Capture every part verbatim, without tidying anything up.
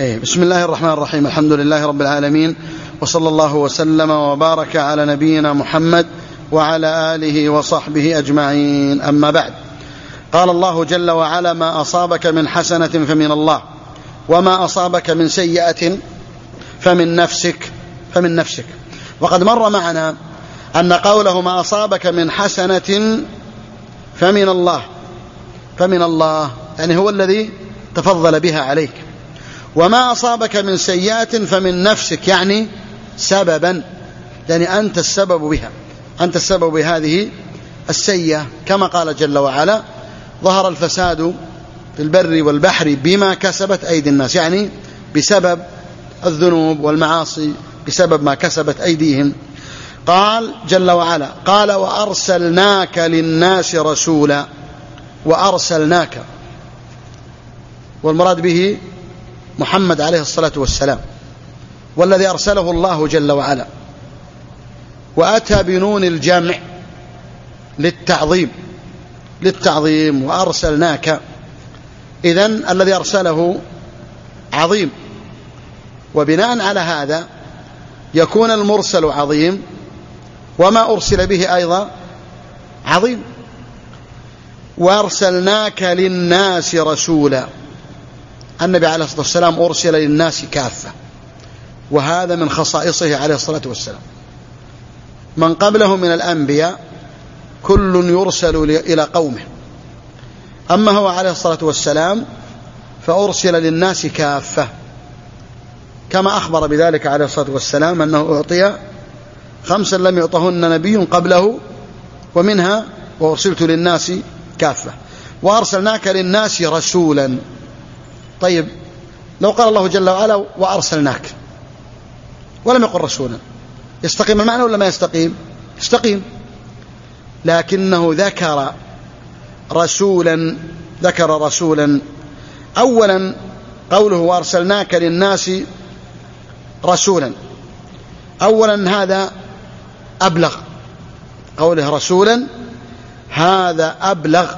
بسم الله الرحمن الرحيم. الحمد لله رب العالمين، وصلى الله وسلم وبارك على نبينا محمد وعلى آله وصحبه أجمعين. أما بعد، قال الله جل وعلا: ما أصابك من حسنة فمن الله، وما أصابك من سيئة فمن نفسك فمن نفسك وقد مر معنا أن قوله ما أصابك من حسنة فمن الله فمن الله يعني هو الذي تفضل بها عليك، وما أصابك من سيئة فمن نفسك يعني سببا، يعني أنت السبب بها، أنت السبب بهذه السيئة، كما قال جل وعلا: ظهر الفساد في البر والبحر بما كسبت أيدي الناس، يعني بسبب الذنوب والمعاصي، بسبب ما كسبت أيديهم. قال جل وعلا: قال وأرسلناك للناس رسولا. وأرسلناك، والمراد به محمد عليه الصلاة والسلام، والذي أرسله الله جل وعلا، وأتى بنون الجمع للتعظيم للتعظيم وأرسلناك، إذن الذي أرسله عظيم، وبناء على هذا يكون المرسل عظيم، وما أرسل به أيضا عظيم. وأرسلناك للناس رسولا، النبي عليه الصلاة والسلام أرسل للناس كافة، وهذا من خصائصه عليه الصلاة والسلام. من قبله من الأنبياء كل يرسل إلى قومه، أما هو عليه الصلاة والسلام فأرسل للناس كافة، كما أخبر بذلك عليه الصلاة والسلام أنه أعطي خمسا لم يعطهن نبي قبله، ومنها وأرسلت للناس كافة. وأرسلناك للناس رسولا. طيب، لو قال الله جل وعلا وأرسلناك ولم يقل رسولا، يستقيم المعنى ولا ما يستقيم؟ يستقيم، لكنه ذكر رسولا ذكر رسولا أولا. قوله وأرسلناك للناس رسولا أولا هذا أبلغ، قوله رسولا هذا أبلغ.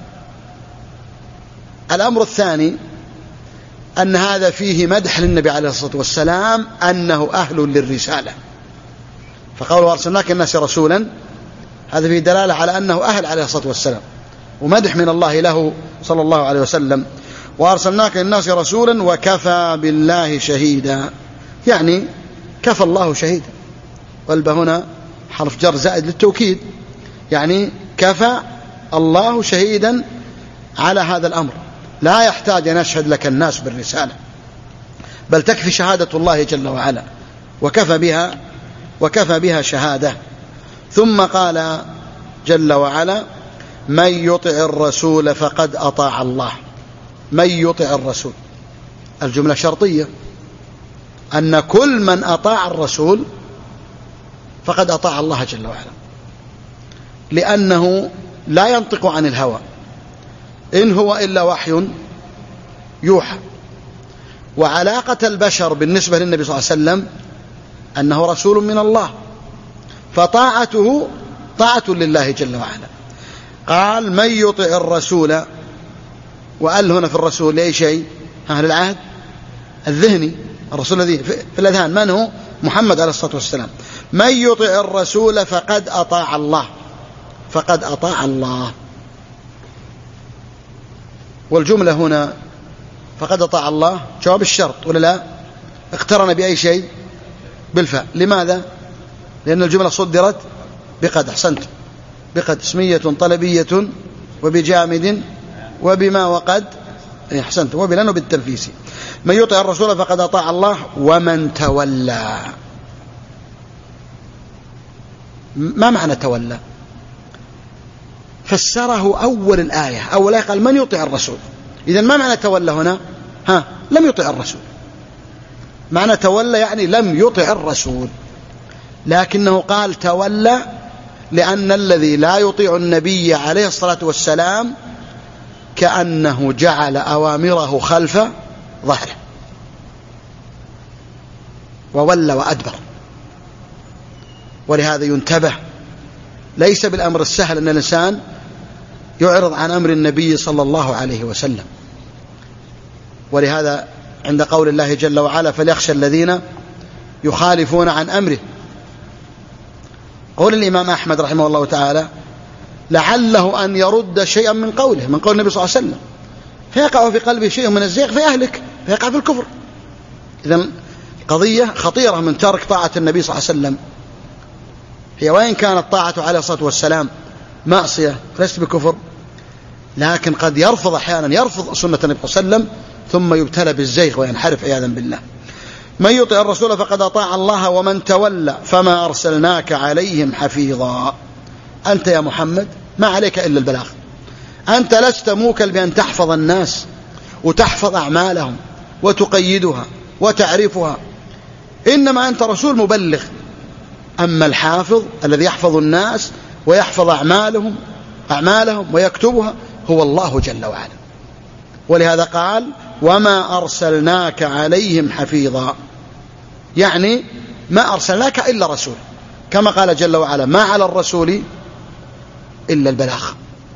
الأمر الثاني أن هذا فيه مدح للنبي عليه الصلاة والسلام أنه أهل للرسالة، فقوله وأرسلناك للناس رسولا هذا فيه دلالة على أنه أهل عليه الصلاة والسلام، ومدح من الله له صلى الله عليه وسلم. وأرسلناك للناس رسولا وكفى بالله شهيدا، يعني كفى الله شهيدا، والباء هنا حرف جر زائد للتوكيد، يعني كفى الله شهيدا على هذا الأمر، لا يحتاج أن يشهد لك الناس بالرسالة، بل تكفي شهادة الله جل وعلا، وكفى بها وكفى بها شهادة. ثم قال جل وعلا: من يطع الرسول فقد أطاع الله. من يطع الرسول، الجملة شرطية، أن كل من أطاع الرسول فقد أطاع الله جل وعلا، لأنه لا ينطق عن الهوى، إن هو إلا وحي يوحى. وعلاقة البشر بالنسبة للنبي صلى الله عليه وسلم أنه رسول من الله، فطاعته طاعة لله جل وعلا. قال من يطع الرسول، وقال هنا في الرسول لأي شيء؟ أهل العهد الذهني، الرسول الذي في الأذهان من هو؟ محمد عليه الصلاة والسلام. من يطع الرسول فقد أطاع الله، فقد أطاع الله. والجملة هنا فقد أطاع الله جواب الشرط ولا لا؟ اقترن بأي شيء؟ بالفاء. لماذا؟ لأن الجملة صدرت بقد. أحسنت، بقد اسمية طلبية وبجامد وبما وقد. أحسنت، وبلن وبالتنفيس. من يطع الرسول فقد أطاع الله ومن تولى. ما معنى تولى؟ فسره أول الآية، أول آية قال من يطع الرسول، إذن ما معنى تولى هنا؟ ها، لم يطع الرسول. معنى تولى يعني لم يطع الرسول، لكنه قال تولى لأن الذي لا يطيع النبي عليه الصلاة والسلام كأنه جعل أوامره خلف ظهره وولى وأدبر. ولهذا ينتبه، ليس بالأمر السهل أن الإنسان يعرض عن أمر النبي صلى الله عليه وسلم. ولهذا عند قول الله جل وعلا فليخشى الذين يخالفون عن أمره. قول الإمام أحمد رحمه الله تعالى لعله أن يرد شيئا من قوله من قول النبي صلى الله عليه وسلم فيقع في قلبه شيء من الزيغ فيهلك فيقع في الكفر. إذن قضية خطيرة من ترك طاعة النبي صلى الله عليه وسلم. هي وإن كانت طاعته عليه الصلاة والسلام معصية ليست بكفر، لكن قد يرفض أحيانا يرفض سنة النبي صلى الله عليه وسلم ثم يبتلى بالزيغ وينحرف عياذا بالله. من يطع الرسول فقد أطاع الله ومن تولى فما أرسلناك عليهم حفيظا. أنت يا محمد ما عليك إلا البلاغ، أنت لست موكل بأن تحفظ الناس وتحفظ أعمالهم وتقيدها وتعرفها، إنما أنت رسول مبلغ. أما الحافظ الذي يحفظ الناس ويحفظ أعمالهم أعمالهم ويكتبها هو الله جل وعلا. ولهذا قال وما أرسلناك عليهم حفيظا، يعني ما أرسلناك إلا رسول، كما قال جل وعلا ما على الرسول إلا البلاغ.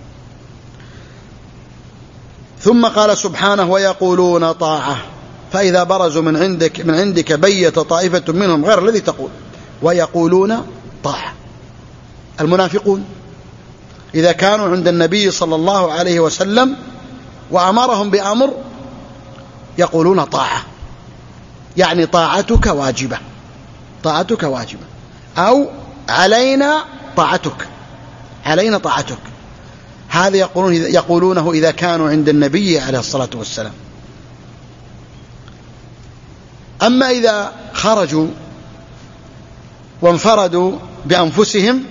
ثم قال سبحانه ويقولون طاعة فإذا برزوا من عندك من عندك بيت طائفة منهم غير الذي تقول. ويقولون طاعة، المنافقون إذا كانوا عند النبي صلى الله عليه وسلم وأمرهم بأمر يقولون طاعة، يعني طاعتك واجبة، طاعتك واجبة، أو علينا طاعتك، علينا طاعتك. هذا يقولون يقولونه إذا كانوا عند النبي عليه الصلاة والسلام. أما إذا خرجوا وانفردوا بأنفسهم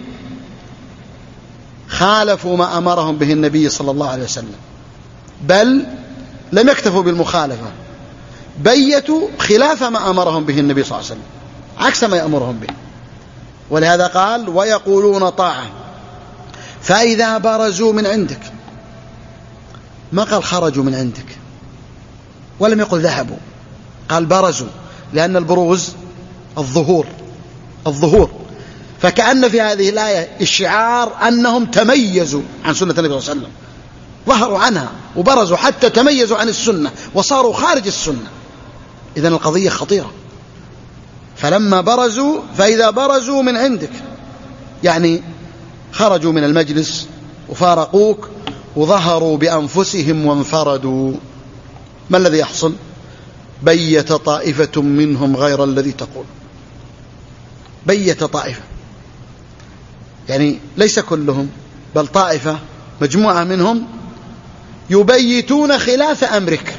خالفوا ما أمرهم به النبي صلى الله عليه وسلم، بل لم يكتفوا بالمخالفة، بيتوا خلاف ما أمرهم به النبي صلى الله عليه وسلم، عكس ما يأمرهم به. ولهذا قال ويقولون طاعة فإذا برزوا من عندك، ما قال خرجوا من عندك ولم يقل ذهبوا، قال برزوا، لأن البروز الظهور الظهور فكأن في هذه الآية الشعار أنهم تميزوا عن سنة النبي صلى الله عليه وسلم، ظهروا عنها وبرزوا حتى تميزوا عن السنة وصاروا خارج السنة. إذن القضية خطيرة. فلما برزوا فإذا برزوا من عندك، يعني خرجوا من المجلس وفارقوك وظهروا بأنفسهم وانفردوا، ما الذي يحصل؟ بيت طائفة منهم غير الذي تقول. بيت طائفة يعني ليس كلهم بل طائفة مجموعة منهم يبيتون خلاف أمرك.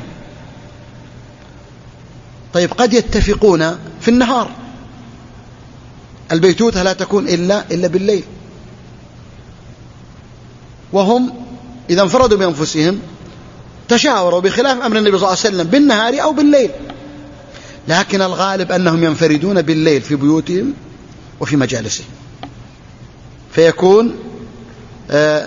طيب قد يتفقون في النهار، البيتوتة لا تكون إلا, إلا بالليل، وهم إذا انفردوا بأنفسهم تشاوروا بخلاف أمر النبي صلى الله عليه وسلم بالنهار أو بالليل، لكن الغالب أنهم ينفردون بالليل في بيوتهم وفي مجالسهم، فيكون آه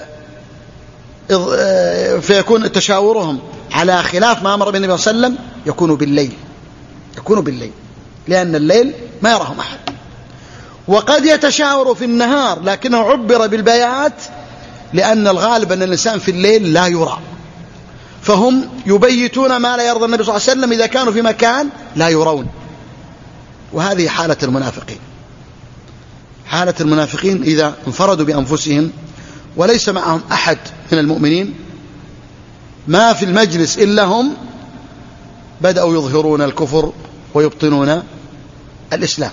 فيكون تشاورهم على خلاف ما أمر بالنبي صلى الله عليه وسلم يكون بالليل، يكون بالليل لأن الليل ما يراهم أحد. وقد يتشاوروا في النهار لكنه عبر بالبيات لأن الغالب أن الإنسان في الليل لا يرى، فهم يبيتون ما لا يرضى النبي صلى الله عليه وسلم إذا كانوا في مكان لا يرون. وهذه حالة المنافقين، حالة المنافقين إذا انفردوا بأنفسهم وليس معهم أحد من المؤمنين، ما في المجلس إلا هم، بدأوا يظهرون الكفر ويبطنون الإسلام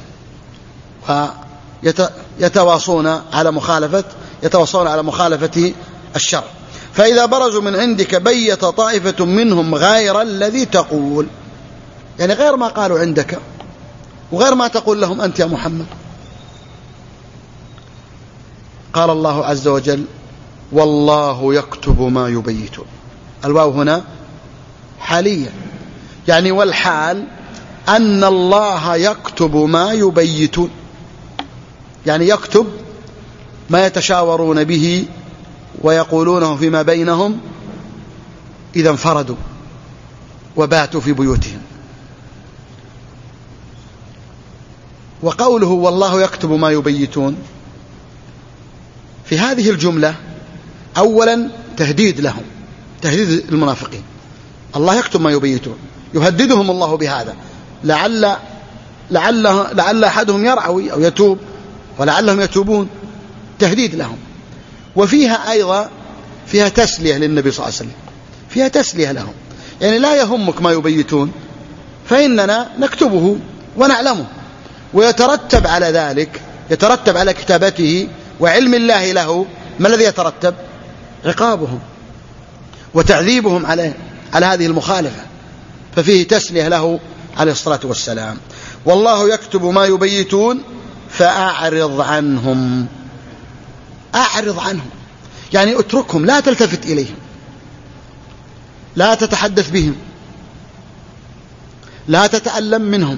ويتواصون على مخالفة يتواصون على مخالفة الشرع. فإذا برزوا من عندك بيت طائفة منهم غير الذي تقول، يعني غير ما قالوا عندك وغير ما تقول لهم أنت يا محمد. قال الله عز وجل والله يكتب ما يبيتون، الواو هنا حاليا، يعني والحال أن الله يكتب ما يبيتون، يعني يكتب ما يتشاورون به ويقولونه فيما بينهم إذا انفردوا وباتوا في بيوتهم. وقوله والله يكتب ما يبيتون في هذه الجملة أولا تهديد لهم، تهديد المنافقين، الله يكتب ما يبيتون، يهددهم الله بهذا، لعل لعل لعل أحدهم يرعوي أو يتوب، ولعلهم يتوبون، تهديد لهم. وفيها أيضا فيها تسلية للنبي صلى الله عليه وسلم، فيها تسلية لهم، يعني لا يهمك ما يبيتون فإننا نكتبه ونعلمه، ويترتب على ذلك، يترتب على كتابته وعلم الله له ما الذي يترتب؟ عقابهم وتعذيبهم على على هذه المخالفة، ففيه تسلية له عليه الصلاة والسلام. والله يكتب ما يبيتون فأعرض عنهم، أعرض عنهم يعني اتركهم، لا تلتفت إليهم، لا تتحدث بهم، لا تتألم منهم،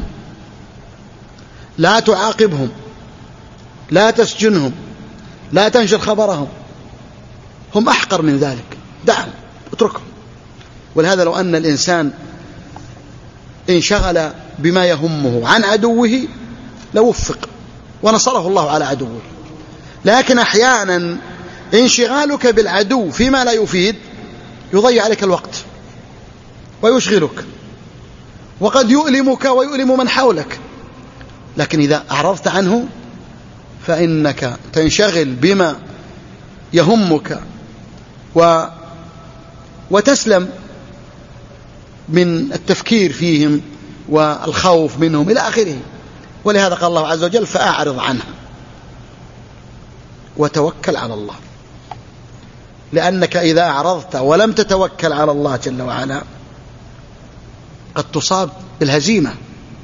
لا تعاقبهم، لا تسجنهم، لا تنشر خبرهم، هم أحقر من ذلك، دعهم اتركهم. ولهذا لو أن الإنسان انشغل بما يهمه عن عدوه لوفق ونصره الله على عدوه، لكن أحيانا انشغالك بالعدو فيما لا يفيد يضيع عليك الوقت ويشغلك، وقد يؤلمك ويؤلم من حولك، لكن إذا أعرضت عنه فإنك تنشغل بما يهمك و وتسلم من التفكير فيهم والخوف منهم إلى آخره. ولهذا قال الله عز وجل فأعرض عنها وتوكل على الله، لأنك إذا أعرضت ولم تتوكل على الله جل وعلا قد تصاب بالهزيمة،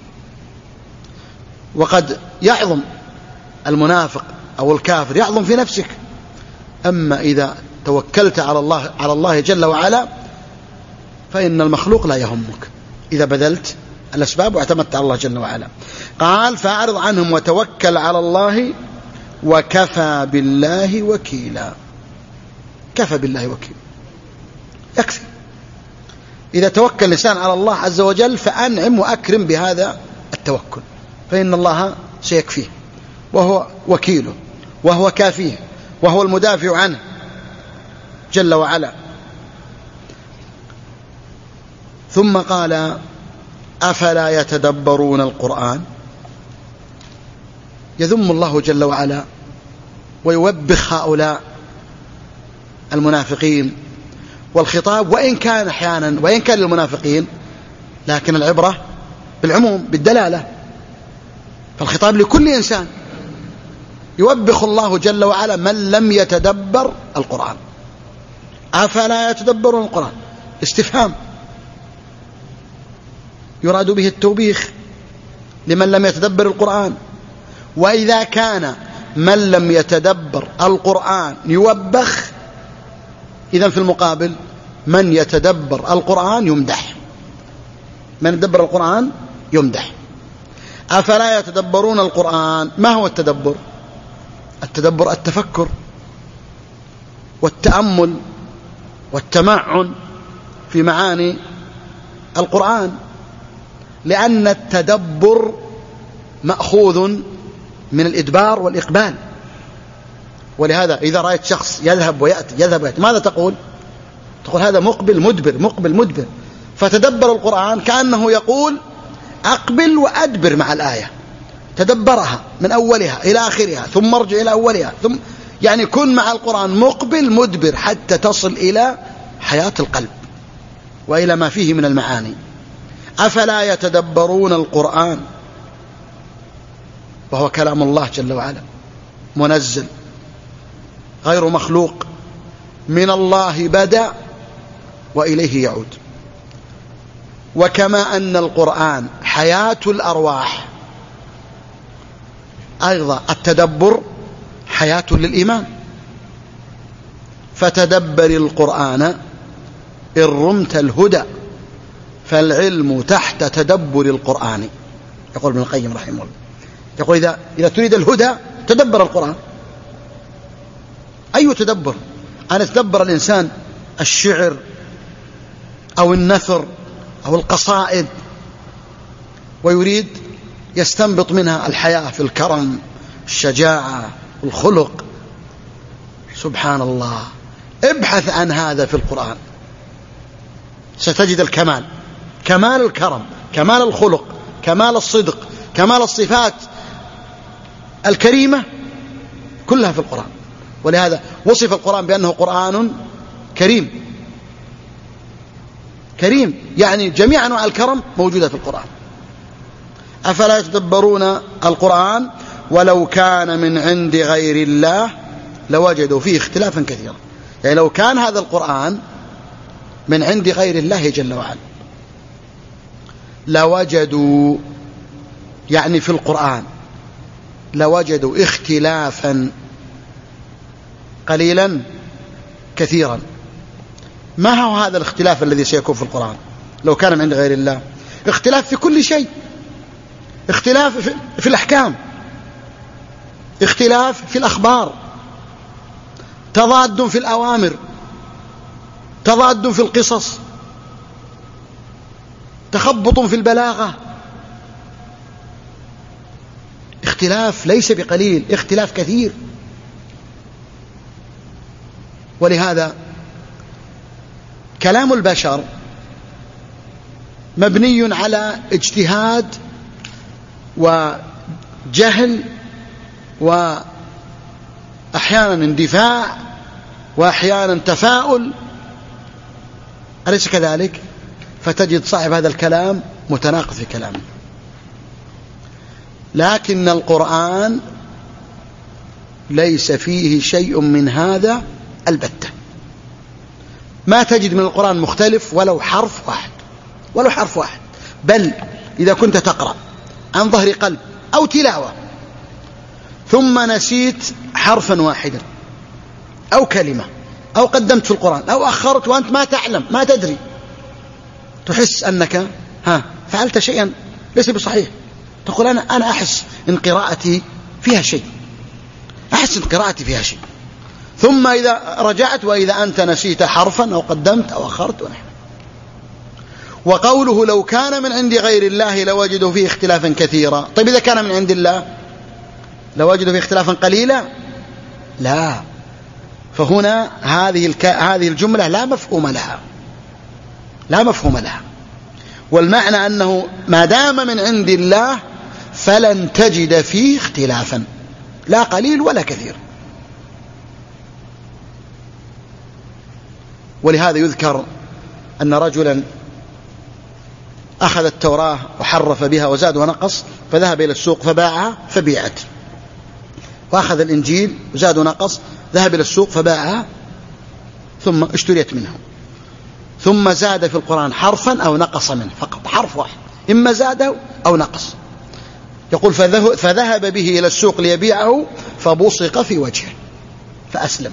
وقد يعظم المنافق أو الكافر، يعظم في نفسك. أما إذا توكلت على الله على الله جل وعلا فإن المخلوق لا يهمك إذا بذلت الأسباب واعتمدت على الله جل وعلا. قال فأعرض عنهم وتوكل على الله وكفى بالله وكيلا. كفى بالله وكيلا، يكفي. إذا توكل الإنسان على الله عز وجل فأنعم وأكرم بهذا التوكل، فإن الله سيكفيه وهو وكيله وهو كافيه وهو المدافع عنه جل وعلا. ثم قال أفلا يتدبرون القرآن. يذم الله جل وعلا ويوبخ هؤلاء المنافقين، والخطاب وإن كان أحيانا وإن كان للمنافقين لكن العبرة بالعموم بالدلالة، فالخطاب لكل إنسان. يوبخ الله جل وعلا من لم يتدبر القرآن. أفلا يتدبرون القرآن، استفهام يراد به التوبيخ لمن لم يتدبر القرآن. وإذا كان من لم يتدبر القرآن يوبخ، إذن في المقابل من يتدبر القرآن يمدح، من يتدبر القرآن يمدح. أفلا يتدبرون القرآن. ما هو التدبر؟ التدبر التفكر والتأمل والتمعن في معاني القرآن، لأن التدبر مأخوذ من الإدبار والإقبال. ولهذا إذا رأيت شخص يذهب ويأتي يذهب ويأتي ماذا تقول؟ تقول هذا مقبل مدبر مقبل مدبر. فتدبر القرآن كأنه يقول أقبل وأدبر مع الآية، تدبرها من أولها إلى آخرها ثم ارجع إلى أولها، ثم يعني كن مع القرآن مقبل مدبر حتى تصل إلى حياة القلب وإلى ما فيه من المعاني. أفلا يتدبرون القرآن، وهو كلام الله جل وعلا منزل غير مخلوق، من الله بدأ وإليه يعود. وكما أن القرآن حياة الأرواح، أيضا التدبر حياة للإيمان. فتدبر القرآن إن رمت الهدى، فالعلم تحت تدبر القرآن. يقول ابن القيم رحمه الله، يقول إذا, إذا تريد الهدى تدبر القرآن. أي تدبر؟ أن يتدبر الإنسان الشعر أو النثر أو القصائد ويريد يستنبط منها الحياة في الكرم الشجاعة الخلق. سبحان الله، ابحث عن هذا في القرآن ستجد الكمال كمال الكرم، كمال الخلق، كمال الصدق، كمال الصفات الكريمة كلها في القرآن. ولهذا وصف القرآن بأنه قرآن كريم. كريم يعني جميع أنواع الكرم موجودة في القرآن. أفلا يتدبرون القرآن ولو كان من عند غير الله لوجدوا فيه اختلافا كثيرا. يعني لو كان هذا القرآن من عند غير الله جل وعلا لوجدوا، يعني في القرآن لوجدوا اختلافا قليلا كثيرا. ما هو هذا الاختلاف الذي سيكون في القرآن لو كان من عند غير الله؟ اختلاف في كل شيء، اختلاف في الأحكام، اختلاف في الأخبار، تضاد في الأوامر، تضاد في القصص، تخبط في البلاغة، اختلاف ليس بقليل، اختلاف كثير. ولهذا كلام البشر مبني على اجتهاد وجهل وأحيانا اندفاع وأحيانا تفاؤل، أليس كذلك؟ فتجد صاحب هذا الكلام متناقض في كلامه. لكن القرآن ليس فيه شيء من هذا البتة. ما تجد من القرآن مختلف ولو حرف واحد، ولو حرف واحد. بل إذا كنت تقرأ عن ظهر قلب أو تلاوة ثم نسيت حرفا واحدا أو كلمة أو قدمت في القرآن أو أخرت وأنت ما تعلم ما تدري، تحس أنك ها فعلت شيئا ليس بصحيح، تقول أنا أنا أحس إن قراءتي فيها شيء، أحس إن قراءتي فيها شيء. ثم إذا رجعت وإذا أنت نسيت حرفا أو قدمت أو أخرت ونحن. وقوله لو كان من عند غير الله لوجدوا فيه اختلافا كثيرا. طيب إذا كان من عند الله لوجدوا فيه اختلافا قليلا؟ لا. فهنا هذه الك... هذه الجملة لا مفهوم لها، لا مفهوم لها. والمعنى أنه ما دام من عند الله فلن تجد فيه اختلافا لا قليل ولا كثير. ولهذا يذكر أن رجلا أخذ التوراة وحرف بها وزاد ونقص فذهب إلى السوق فباعها فبيعت، وأخذ الإنجيل وزاد ونقص ذهب إلى السوق فباعها ثم اشتريت منه، ثم زاد في القرآن حرفا أو نقص منه فقط، حرف واحد إما زاده أو نقص. يقول فذهب به إلى السوق ليبيعه فبصق في وجهه فأسلم.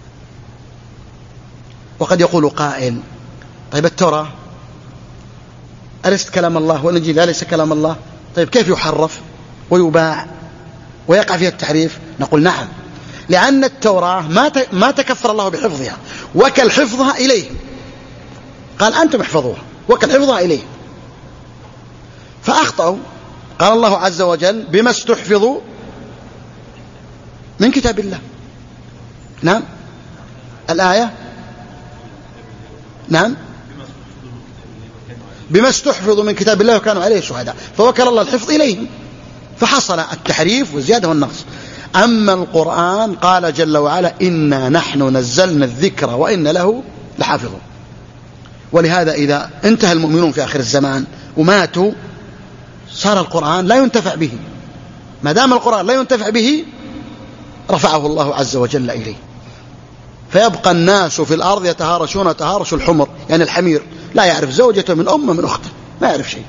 وقد يقول قائل طيب التوراة أليست كلام الله والإنجيل أليس كلام الله؟ طيب كيف يحرف ويباع ويقع فيها التحريف؟ نقول نعم، لأن التوراة ما ما تكفر الله بحفظها وكل حفظها إليهم، قال أنتم احفظوها وكل حفظها إليهم، فأخطأوا. قال الله عز وجل بما استحفظوا من كتاب الله. نعم الآية نعم بما استحفظوا من كتاب الله وكانوا عليه شهداء، فوكل الله الحفظ إليهم فحصل التحريف والزيادة والنقص. أما القرآن قال جل وعلا إنا نحن نزلنا الذكر وإن له لحافظون. ولهذا إذا انتهى المؤمنون في آخر الزمان وماتوا صار القرآن لا ينتفع به، ما دام القرآن لا ينتفع به رفعه الله عز وجل إليه، فيبقى الناس في الأرض يتهارشون تهارش الحمر، يعني الحمير لا يعرف زوجته من أمه من أخته، ما يعرف شيء.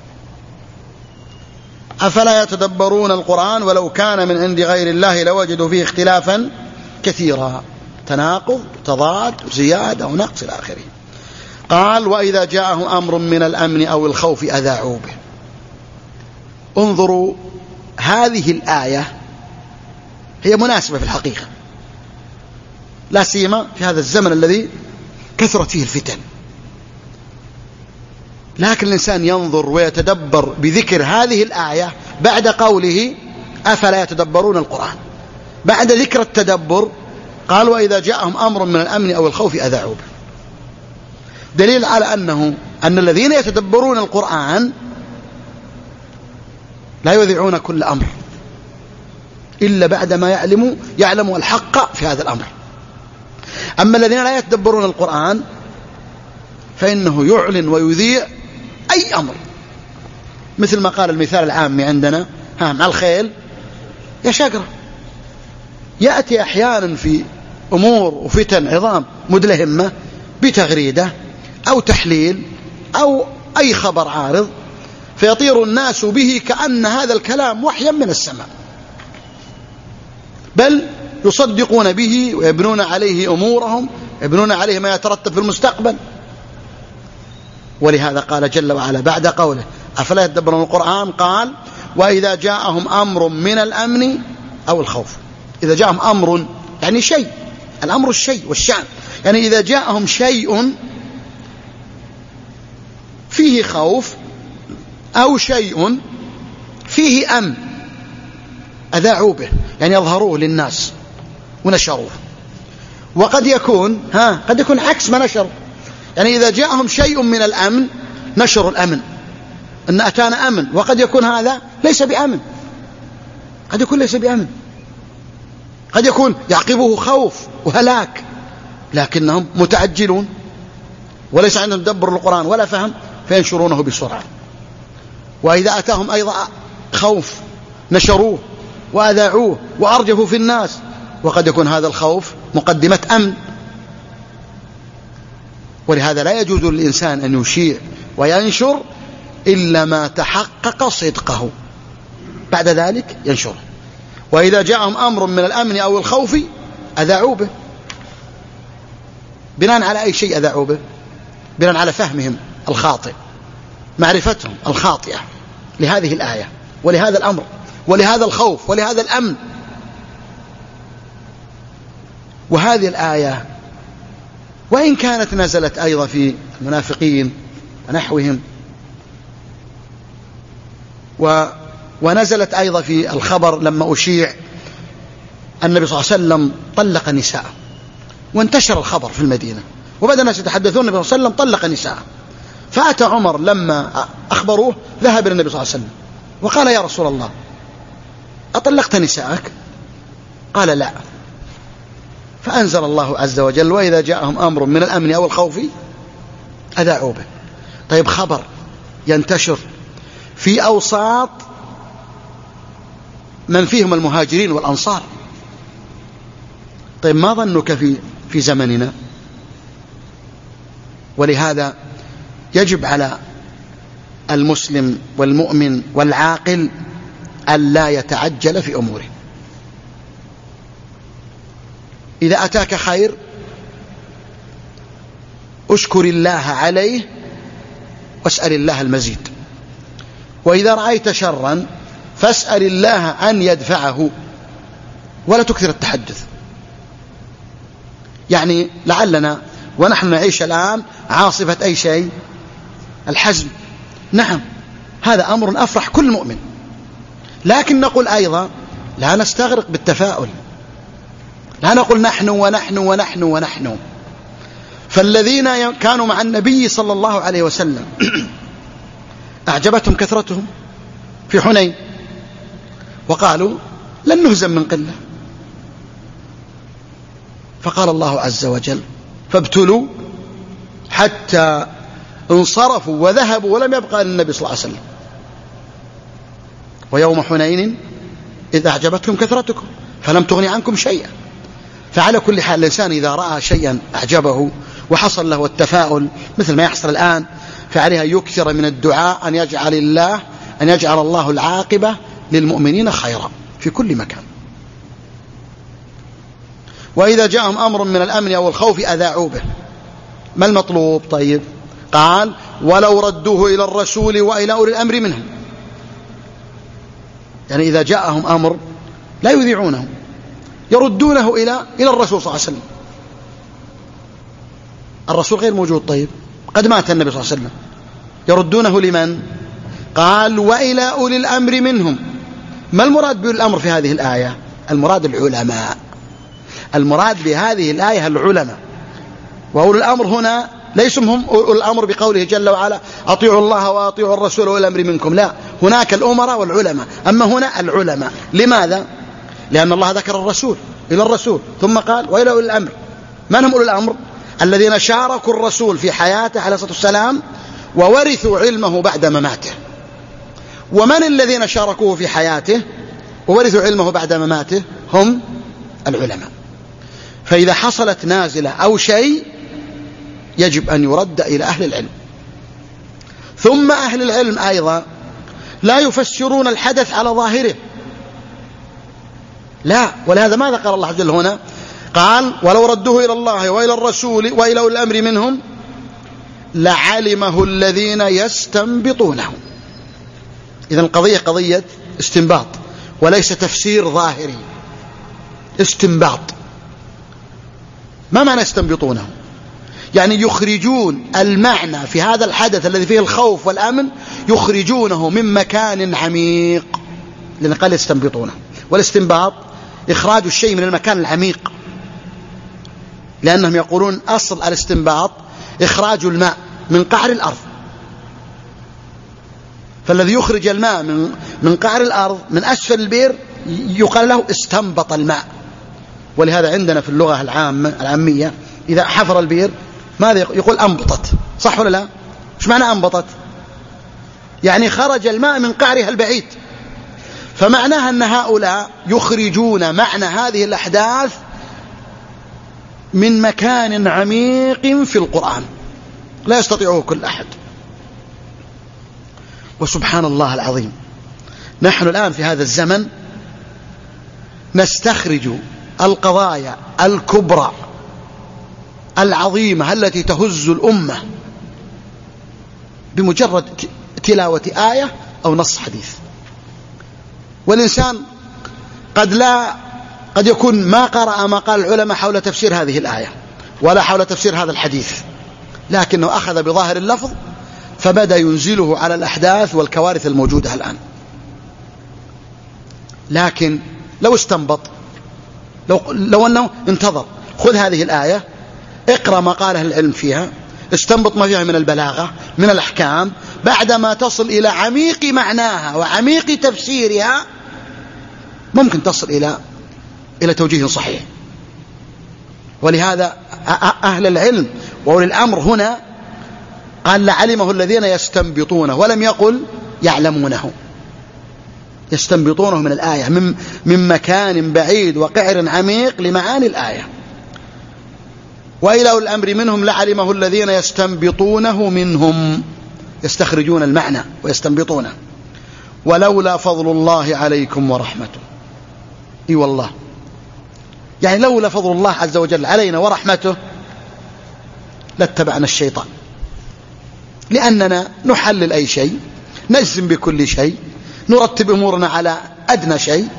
أفلا يتدبرون القرآن ولو كان من عند غير الله لوجدوا فيه اختلافا كثيرا، تناقض تضاد زيادة ونقص إلى آخره. قال وإذا جاءهم أمر من الأمن أو الخوف أذاعوا به. انظروا هذه الآية هي مناسبة في الحقيقة، لا سيما في هذا الزمن الذي كثرت فيه الفتن. لكن الإنسان ينظر ويتدبر بذكر هذه الآية بعد قوله أفلا يتدبرون القرآن، بعد ذكر التدبر قال وإذا جاءهم أمر من الأمن أو الخوف أذاعوا به، دليل على أنه أن الذين يتدبرون القرآن لا يذيعون كل أمر إلا بعدما يعلموا يعلموا الحق في هذا الأمر. أما الذين لا يتدبرون القرآن فإنه يعلن ويذيع أي أمر، مثل ما قال المثال العامي عندنا ها مع الخيل يا شقرة، يأتي أحيانا في أمور وفتن عظام مدلهمة بتغريدة أو تحليل أو أي خبر عارض فيطير الناس به كأن هذا الكلام وحيا من السماء، بل يصدقون به ويبنون عليه أمورهم، يبنون عليه ما يترتب في المستقبل. ولهذا قال جل وعلا بعد قوله أفلا يتدبرون القرآن قال وإذا جاءهم أمر من الأمن أو الخوف. إذا جاءهم أمر يعني شيء، الأمر الشيء والشأن، يعني إذا جاءهم شيء فيه خوف أو شيء فيه أمن أذاعوا به، يعني يظهروه للناس ونشروه. وقد يكون ها قد يكون عكس ما نشر، يعني إذا جاءهم شيء من الأمن نشروا الأمن أن أتانا أمن، وقد يكون هذا ليس بأمن، قد يكون ليس بأمن، قد يكون يعقبه خوف وهلاك، لكنهم متعجلون وليس عندهم تدبر القرآن ولا فهم فينشرونه بسرعة. وإذا أتاهم أيضا خوف نشروه وأذاعوه وأرجفوا في الناس، وقد يكون هذا الخوف مقدمة أمن. ولهذا لا يجوز للإنسان أن يشيع وينشر إلا ما تحقق صدقه، بعد ذلك ينشره. وإذا جاءهم أمر من الأمن أو الخوف أذاعوا به. بناء على أي شيء أذاعوا به؟ بناء على فهمهم الخاطئ، معرفتهم الخاطئة لهذه الآية ولهذا الأمر ولهذا الخوف ولهذا الأمن. وهذه الآية وإن كانت نزلت أيضا في المنافقين ونحوهم، و ونزلت أيضا في الخبر لما أشيع النبي صلى الله عليه وسلم طلق نساء، وانتشر الخبر في المدينة وبدأ الناس يتحدثون النبي صلى الله عليه وسلم طلق نساء. فأتى عمر لما أخبروه ذهب إلى النبي صلى الله عليه وسلم وقال يا رسول الله أطلقت نساءك؟ قال لا. فأنزل الله عز وجل وإذا جاءهم أمر من الأمن أو الخوف أذاعوا به. طيب خبر ينتشر في أوساط من فيهم المهاجرين والأنصار، طيب ما ظنك في في زمننا؟ ولهذا يجب على المسلم والمؤمن والعاقل ألا يتعجل في أموره. إذا أتاك خير أشكر الله عليه واسأل الله المزيد، وإذا رأيت شرا فاسأل الله أن يدفعه ولا تكثر التحدث. يعني لعلنا ونحن نعيش الآن عاصفة أي شيء، الحزن، نعم هذا أمر أفرح كل مؤمن، لكن نقول أيضا لا نستغرق بالتفاؤل، لا نقول نحن ونحن ونحن ونحن. فالذين كانوا مع النبي صلى الله عليه وسلم أعجبتهم كثرتهم في حنين وقالوا لن نهزم من قلة، فقال الله عز وجل فابتلوا حتى انصرفوا وذهبوا ولم يبقى للنبي صلى الله عليه وسلم. ويوم حنين إذ أعجبتكم كثرتكم فلم تغني عنكم شيئا. فعلى كل حال الإنسان إذا رأى شيئا أعجبه وحصل له التفاؤل مثل ما يحصل الآن فعليها يكثر من الدعاء أن يجعل الله أن يجعل الله العاقبة للمؤمنين خيرا في كل مكان. وإذا جاءهم أمر من الأمن أو الخوف أذاعوا به. ما المطلوب؟ طيب قال ولو ردوه إلى الرسول وإلى أولي الأمر منهم، يعني إذا جاءهم أمر لا يذيعونه، يردونه إلى إلى الرسول صلى الله عليه وسلم. الرسول غير موجود، طيب قد مات النبي صلى الله عليه وسلم، يردونه لمن؟ قال وإلى أولي الأمر منهم. ما المراد بأولي الأمر في هذه الآية؟ المراد العلماء، المراد بهذه الآية العلماء. وأولي الأمر هنا ليسوا هم أولو الأمر بقوله جل وعلا أطيعوا الله وأطيعوا الرسول وأولي الأمر منكم، لا، هناك الأمراء والعلماء، أما هنا العلماء. لماذا؟ لأن الله ذكر الرسول إلى الرسول ثم قال وإلى أولي الأمر. من هم أولي الأمر؟ الذين شاركوا الرسول في حياته عليه الصلاة والسلام وورثوا علمه بعد مماته. ومن الذين شاركوه في حياته وورثوا علمه بعد مماته؟ هم العلماء. فإذا حصلت نازلة أو شيء يجب أن يرد إلى أهل العلم. ثم أهل العلم أيضا لا يفسرون الحدث على ظاهره، لا، ولهذا ماذا قال الله عز وجل هنا؟ قال ولو ردوه إلى الله وإلى الرسول وإلى أولي الأمر منهم لعلمه الذين يستنبطونه. إذن القضية قضية استنباط وليس تفسير ظاهري، استنباط. ما معنى يستنبطونه؟ يعني يخرجون المعنى في هذا الحدث الذي فيه الخوف والأمن، يخرجونه من مكان عميق، لأن قال يستنبطونه. والاستنباط إخراج الشيء من المكان العميق، لأنهم يقولون أصل الاستنباط إخراج الماء من قعر الأرض، فالذي يخرج الماء من من قعر الأرض من أسفل البئر يقال له استنبط الماء. ولهذا عندنا في اللغة العامة العامية إذا حفر البئر ماذا يقول؟ أنبطت، صح ولا لا؟ إيش معنى أنبطت؟ يعني خرج الماء من قعرها البعيد. فمعناها أن هؤلاء يخرجون معنى هذه الأحداث من مكان عميق في القرآن لا يستطيعه كل أحد. وسبحان الله العظيم، نحن الآن في هذا الزمن نستخرج القضايا الكبرى العظيمة التي تهز الأمة بمجرد تلاوة آية أو نص حديث. والإنسان قد لا قد يكون ما قرأ ما قال العلماء حول تفسير هذه الآية ولا حول تفسير هذا الحديث، لكنه أخذ بظاهر اللفظ فبدأ ينزله على الأحداث والكوارث الموجودة الآن. لكن لو استنبط، لو, لو أنه انتظر، خذ هذه الآية، اقرأ ما قاله العلم فيها، استنبط ما فيها من البلاغة من الأحكام، بعدما تصل إلى عميق معناها وعميق تفسيرها ممكن تصل إلى إلى توجيه صحيح. ولهذا أهل العلم وأولي الأمر هنا قال لعلمه الذين يستنبطونه، ولم يقل يعلمونه، يستنبطونه من الآية من, من مكان بعيد وقعر عميق لمعاني الآية. وإلى أولي الأمر منهم لعلمه الذين يستنبطونه منهم، يستخرجون المعنى ويستنبطونه. ولولا فضل الله عليكم ورحمته، اي والله، يعني لولا فضل الله عز وجل علينا ورحمته لاتبعنا الشيطان، لأننا نحلل أي شيء، نجزم بكل شيء، نرتب أمورنا على أدنى شيء.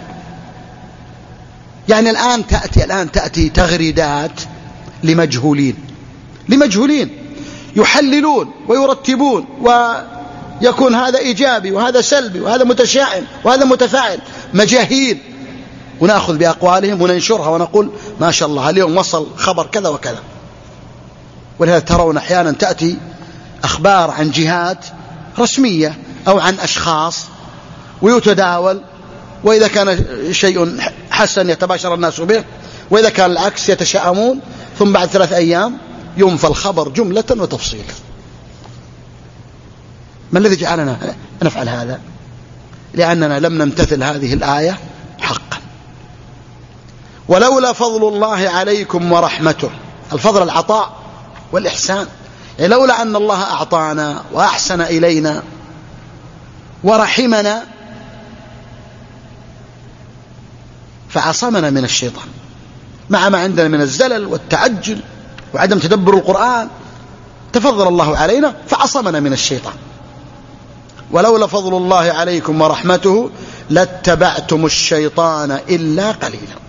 يعني الآن تأتي الآن تأتي تغريدات لمجهولين لمجهولين يحللون ويرتبون، ويكون هذا إيجابي وهذا سلبي وهذا متشائم وهذا متفاعل، مجاهيل، ونأخذ بأقوالهم وننشرها ونقول ما شاء الله اليوم وصل خبر كذا وكذا. ولهذا ترون أحيانا تأتي أخبار عن جهات رسمية أو عن أشخاص ويتداول، وإذا كان شيء حسن يتباشر الناس به، وإذا كان العكس يتشائمون، ثم بعد ثلاث أيام ينفى الخبر جملة وتفصيلا. ما الذي جعلنا نفعل هذا؟ لأننا لم نمتثل هذه الآية حقا. ولولا فضل الله عليكم ورحمته، الفضل العطاء والإحسان، يعني لولا أن الله أعطانا وأحسن إلينا ورحمنا فعصمنا من الشيطان، مع ما عندنا من الزلل والتعجل وعدم تدبر القرآن، تفضل الله علينا فعصمنا من الشيطان. ولولا فضل الله عليكم ورحمته لاتبعتم الشيطان إلا قليلا.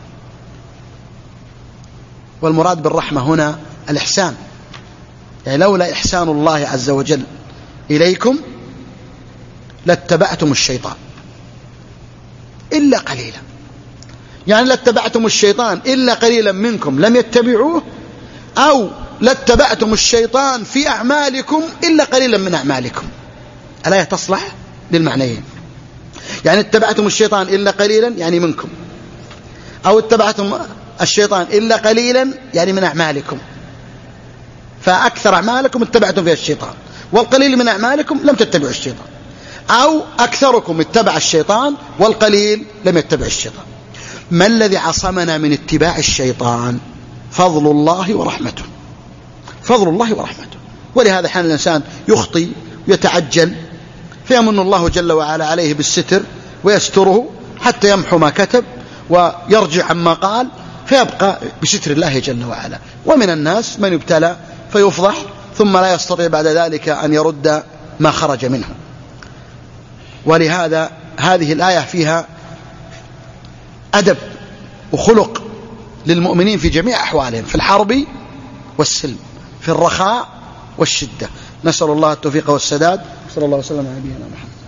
والمراد بالرحمة هنا الإحسان، يعني لولا إحسان الله عز وجل إليكم لاتبعتم الشيطان إلا قليلا، يعني لاتبعتم الشيطان إلا قليلا منكم لم يتبعوه، أو لاتبعتم الشيطان في أعمالكم إلا قليلا من أعمالكم. الآية تصلح للمعنيين، يعني اتبعتم الشيطان إلا قليلا يعني منكم، أو اتبعتم الشيطان إلا قليلا يعني من أعمالكم، فأكثر أعمالكم اتبعتم فيها الشيطان، والقليل من أعمالكم لم تتبعوا الشيطان، أو أكثركم اتبع الشيطان والقليل لم يتبع الشيطان. ما الذي عصمنا من اتباع الشيطان؟ فضل الله ورحمته، فضل الله ورحمته. ولهذا حين الإنسان يخطي ويتعجل فيمن الله جل وعلا عليه بالستر ويستره حتى يمحو ما كتب ويرجع عما قال، فيبقى بستر الله جل وعلا. ومن الناس من يبتلى فيفضح ثم لا يستطيع بعد ذلك أن يرد ما خرج منه. ولهذا هذه الآية فيها أدب وخلق للمؤمنين في جميع أحوالهم، في الحرب والسلم، في الرخاء والشدة. نسأل الله التوفيق والسداد. صلى الله وسلم على نبينا محمد.